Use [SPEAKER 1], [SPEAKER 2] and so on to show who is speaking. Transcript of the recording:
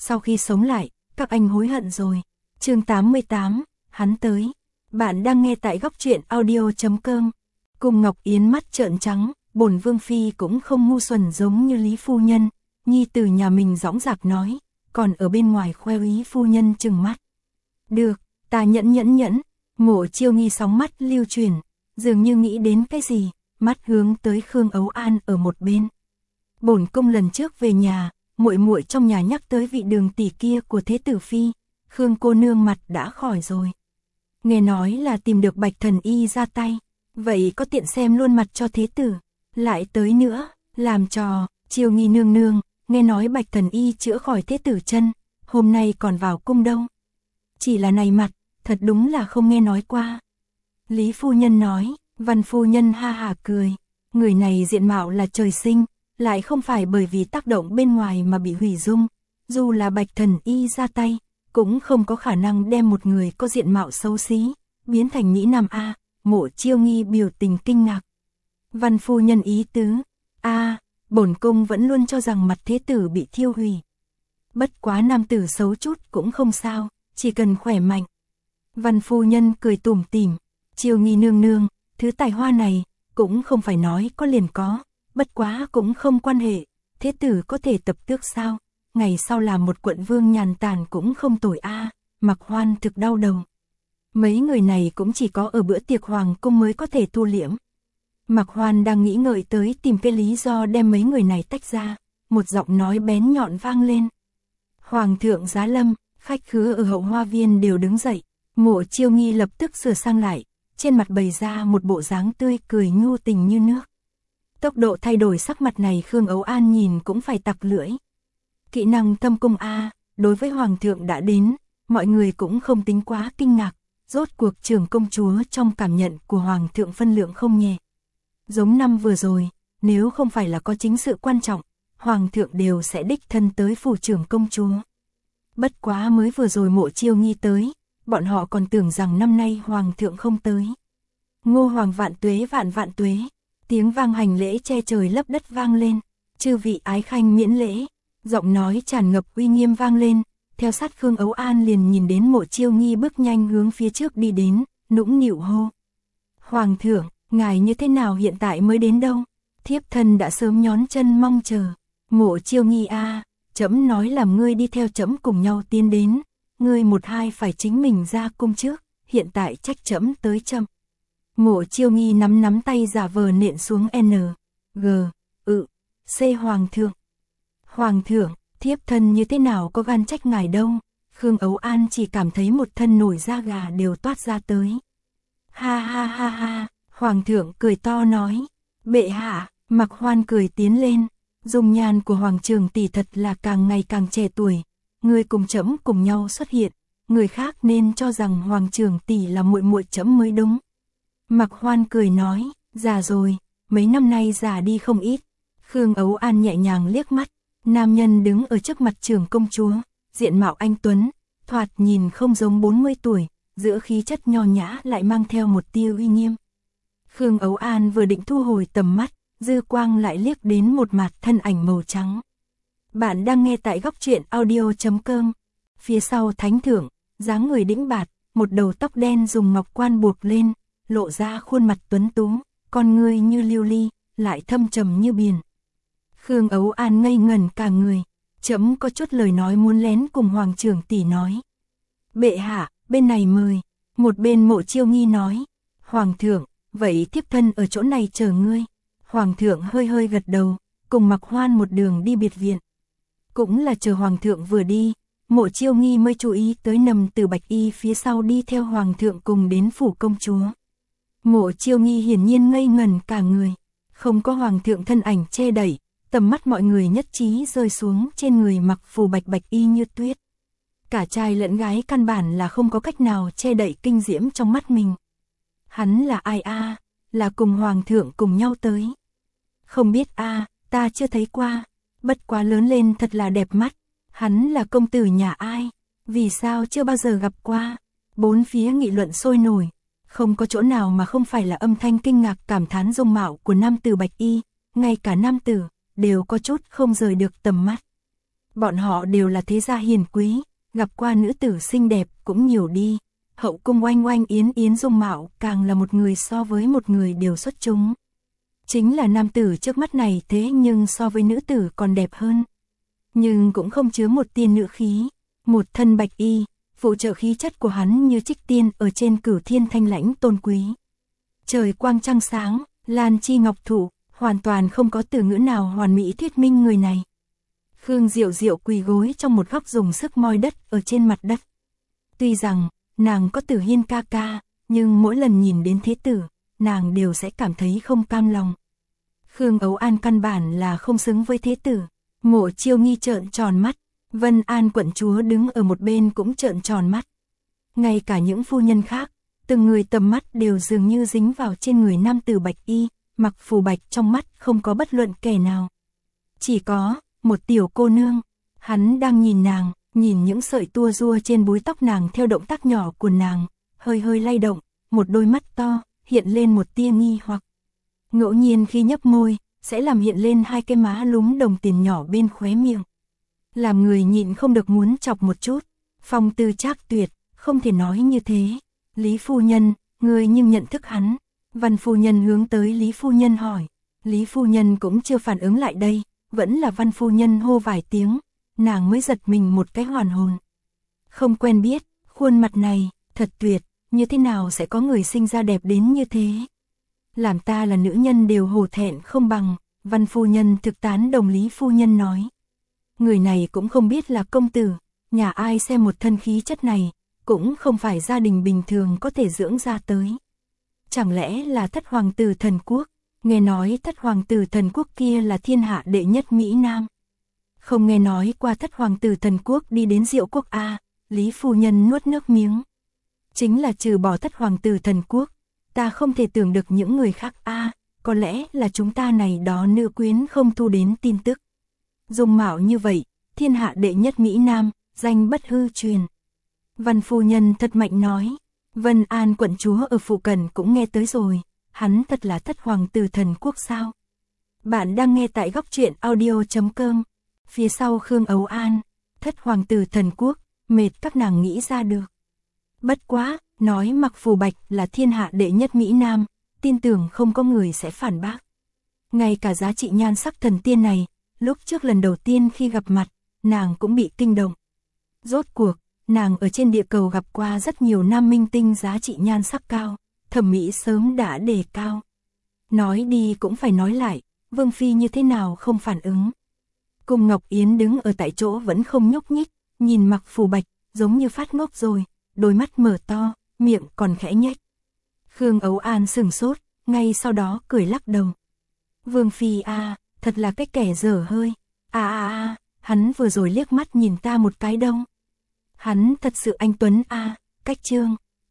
[SPEAKER 1] sau khi sống lại, các anh hối hận rồi. Chương 88, hắn tới. Bạn đang nghe tại góc truyện audio.com. Cùng Ngọc Yến mắt trợn trắng, bổn vương phi cũng không ngu xuẩn giống như Lý phu nhân, nhi tử nhà mình dõng dạc nói, còn ở bên ngoài khoe Lý phu nhân trừng mắt. Được, ta nhẫn, Mộ Chiêu Nghi sóng mắt lưu chuyển, dường như nghĩ đến cái gì, mắt hướng tới Khương Ấu An ở một bên. Bổn cung lần trước về nhà, muội muội trong nhà nhắc tới vị Đường tỷ kia của thế tử phi, Khương cô nương mặt đã khỏi rồi. Nghe nói là tìm được Bạch Thần Y ra tay, vậy có tiện xem luôn mặt cho thế tử, lại tới nữa, làm trò, Chiêu Nghi nương nương, nghe nói Bạch Thần Y chữa khỏi thế tử chân, hôm nay còn vào cung đâu. Chỉ là này mặt, thật đúng là không nghe nói qua. Lý phu nhân nói, Văn phu nhân ha hả cười, người này diện mạo là trời sinh, lại không phải bởi vì tác động bên ngoài mà bị hủy dung, dù là Bạch Thần Y ra tay, cũng không có khả năng đem một người có diện mạo xấu xí, biến thành Mỹ Nam A. Mộ Chiêu Nghi biểu tình kinh ngạc. Văn phu nhân ý tứ, bổn cung vẫn luôn cho rằng mặt thế tử bị thiêu hủy. Bất quá nam tử xấu chút cũng không sao, chỉ cần khỏe mạnh. Văn phu nhân cười tủm tỉm, Chiêu Nghi nương nương, thứ tài hoa này, cũng không phải nói có liền có, bất quá cũng không quan hệ, thế tử có thể tập tước sao, ngày sau làm một quận vương nhàn tản cũng không tồi Mặc Hoan thực đau đầu. Mấy người này cũng chỉ có ở bữa tiệc hoàng cung mới có thể thu liễm. Mặc Hoan đang nghĩ ngợi tới tìm cái lý do đem mấy người này tách ra, một giọng nói bén nhọn vang lên. Hoàng thượng giá lâm, khách khứa ở hậu hoa viên đều đứng dậy, Mộ Chiêu Nghi lập tức sửa sang lại, trên mặt bày ra một bộ dáng tươi cười nhu tình như nước. Tốc độ thay đổi sắc mặt này Khương Ấu An nhìn cũng phải tặc lưỡi. Kỹ năng thâm cung đối với hoàng thượng đã đến, mọi người cũng không tính quá kinh ngạc, rốt cuộc trưởng công chúa trong cảm nhận của hoàng thượng phân lượng không nhẹ. Giống năm vừa rồi, nếu không phải là có chính sự quan trọng, hoàng thượng đều sẽ đích thân tới phủ trưởng công chúa. Bất quá mới vừa rồi Mộ Chiêu Nghi tới, bọn họ còn tưởng rằng năm nay hoàng thượng không tới. Ngô hoàng vạn tuế, tiếng vang hành lễ che trời lấp đất vang lên, chư vị ái khanh miễn lễ, giọng nói tràn ngập uy nghiêm vang lên, theo sát Khương Ấu An liền nhìn đến Mộ Chiêu Nghi bước nhanh hướng phía trước đi đến, nũng nịu hô. Hoàng thượng, ngài như thế nào hiện tại mới đến đâu? Thiếp thân đã sớm nhón chân mong chờ. Mộ Chiêu Nghi trẫm nói làm ngươi đi theo trẫm cùng nhau tiến đến, ngươi một hai phải chính mình ra cung trước, hiện tại trách trẫm tới chậm. Mộ Chiêu Nghi nắm tay giả vờ nện xuống C hoàng thượng. Hoàng thượng, thiếp thân như thế nào có gan trách ngài đâu? Khương Ấu An chỉ cảm thấy một thân nổi da gà đều toát ra tới. Ha, hoàng thượng cười to nói, bệ hạ. Mặc Hoan cười tiến lên, dung nhan của hoàng trưởng tỷ thật là càng ngày càng trẻ tuổi, người cùng trẫm cùng nhau xuất hiện, người khác nên cho rằng hoàng trưởng tỷ là muội muội trẫm mới đúng. Mặc Hoan cười nói, già rồi, mấy năm nay già đi không ít. Khương Ấu An nhẹ nhàng liếc mắt, nam nhân đứng ở trước mặt trưởng công chúa, diện mạo anh tuấn, thoạt nhìn không giống 40 tuổi, giữa khí chất nho nhã lại mang theo một tia uy nghiêm. Khương Ấu An vừa định thu hồi tầm mắt, dư quang lại liếc đến một mặt thân ảnh màu trắng. Bạn đang nghe tại góc truyện audio.com. Phía sau thánh thượng, dáng người đĩnh bạt, một đầu tóc đen dùng ngọc quan buộc lên, lộ ra khuôn mặt tuấn tú, con ngươi như lưu ly, lại thâm trầm như biển. Khương Ấu An ngây ngẩn cả người, trẫm có chút lời nói muốn lén cùng hoàng trưởng tỷ nói. Bệ hạ, bên này mời. Một bên Mộ Chiêu Nghi nói, hoàng thượng, vậy thiếp thân ở chỗ này chờ ngươi. Hoàng thượng hơi gật đầu, cùng Mặc Hoan một đường đi biệt viện. Cũng là chờ hoàng thượng vừa đi, Mộ Chiêu Nghi mới chú ý tới nằm từ Bạch Y phía sau đi theo hoàng thượng cùng đến phủ công chúa. Mộ Chiêu Nghi hiển nhiên ngây ngẩn cả người, không có hoàng thượng thân ảnh che đẩy, tầm mắt mọi người nhất trí rơi xuống trên người mặc phù Bạch Y như tuyết. Cả trai lẫn gái căn bản là không có cách nào che đậy kinh diễm trong mắt mình. Hắn là ai là cùng hoàng thượng cùng nhau tới. Không biết ta chưa thấy qua, bất quá lớn lên thật là đẹp mắt. Hắn là công tử nhà ai? Vì sao chưa bao giờ gặp qua? Bốn phía nghị luận sôi nổi, không có chỗ nào mà không phải là âm thanh kinh ngạc cảm thán dung mạo của nam tử Bạch Y, ngay cả nam tử đều có chút không rời được tầm mắt. Bọn họ đều là thế gia hiền quý, gặp qua nữ tử xinh đẹp cũng nhiều đi. Hậu cung oanh oanh yến yến dung mạo càng là một người so với một người đều xuất chúng. Chính là nam tử trước mắt này thế nhưng so với nữ tử còn đẹp hơn. Nhưng cũng không chứa một tia nữ khí, một thân bạch y, phụ trợ khí chất của hắn như trích tiên ở trên cửu thiên thanh lãnh tôn quý. Trời quang trăng sáng, lan chi ngọc thụ, hoàn toàn không có từ ngữ nào hoàn mỹ thuyết minh người này. Khương Diệu Diệu quỳ gối trong một góc dùng sức moi đất ở trên mặt đất. Tuy rằng, nàng có Tử Hiên ca ca, nhưng mỗi lần nhìn đến thế tử, nàng đều sẽ cảm thấy không cam lòng. Khương Ấu An căn bản là không xứng với thế tử. Mộ Chiêu Nghi trợn tròn mắt, Vân An quận chúa đứng ở một bên cũng trợn tròn mắt. Ngay cả những phu nhân khác, từng người tầm mắt đều dường như dính vào trên người nam tử bạch y, mặc phù bạch trong mắt không có bất luận kẻ nào. Chỉ có một tiểu cô nương, hắn đang nhìn nàng, nhìn những sợi tua rua trên búi tóc nàng theo động tác nhỏ của nàng, hơi hơi lay động, một đôi mắt to, hiện lên một tia nghi hoặc. Ngẫu nhiên khi nhấp môi, sẽ làm hiện lên hai cái má lúm đồng tiền nhỏ bên khóe miệng. Làm người nhịn không được muốn chọc một chút, phong tư trác tuyệt, không thể nói như thế. Lý phu nhân, người nhưng nhận thức hắn. Văn phu nhân hướng tới Lý phu nhân hỏi. Lý phu nhân cũng chưa phản ứng lại đây, vẫn là văn phu nhân hô vài tiếng, nàng mới giật mình một cái hoàn hồn. Không quen biết, khuôn mặt này, thật tuyệt, như thế nào sẽ có người sinh ra đẹp đến như thế? Làm ta là nữ nhân đều hổ thẹn không bằng, văn phu nhân thực tán đồng Lý phu nhân nói. Người này cũng không biết là công tử, nhà ai xem một thân khí chất này, cũng không phải gia đình bình thường có thể dưỡng ra tới. Chẳng lẽ là thất hoàng tử thần quốc, nghe nói thất hoàng tử thần quốc kia là thiên hạ đệ nhất Mỹ Nam. Không nghe nói qua thất hoàng tử thần quốc đi đến Diệu quốc a. Lý phu nhân nuốt nước miếng. Chính là trừ bỏ thất hoàng tử thần quốc, ta không thể tưởng được những người khác a. Có lẽ là chúng ta này đó nữ quyến không thu đến tin tức. Dung mạo như vậy, thiên hạ đệ nhất Mỹ Nam, danh bất hư truyền. Văn phu nhân thật mạnh nói. Vân An quận chúa ở phụ cận cũng nghe tới rồi, hắn thật là thất hoàng tử thần quốc sao? Bạn đang nghe tại góc truyện audio.com. Phía sau Khương Ấu An, thất hoàng tử thần quốc, mệt các nàng nghĩ ra được. Bất quá, nói mặc phù bạch là thiên hạ đệ nhất Mỹ Nam, tin tưởng không có người sẽ phản bác. Ngay cả giá trị nhan sắc thần tiên này, lúc trước lần đầu tiên khi gặp mặt, nàng cũng bị kinh động. Rốt cuộc, nàng ở trên địa cầu gặp qua rất nhiều nam minh tinh giá trị nhan sắc cao, thẩm mỹ sớm đã đề cao. Nói đi cũng phải nói lại, Vương Phi như thế nào không phản ứng. Cung Ngọc Yến đứng ở tại chỗ vẫn không nhúc nhích, nhìn mặc phù bạch, giống như phát ngốc rồi, đôi mắt mở to, miệng còn khẽ nhếch. Khương Ấu An sừng sốt, ngay sau đó cười lắc đầu. Vương Phi a, thật là cái kẻ dở hơi. Hắn vừa rồi liếc mắt nhìn ta một cái đâu. Hắn thật sự anh tuấn a, cách trương.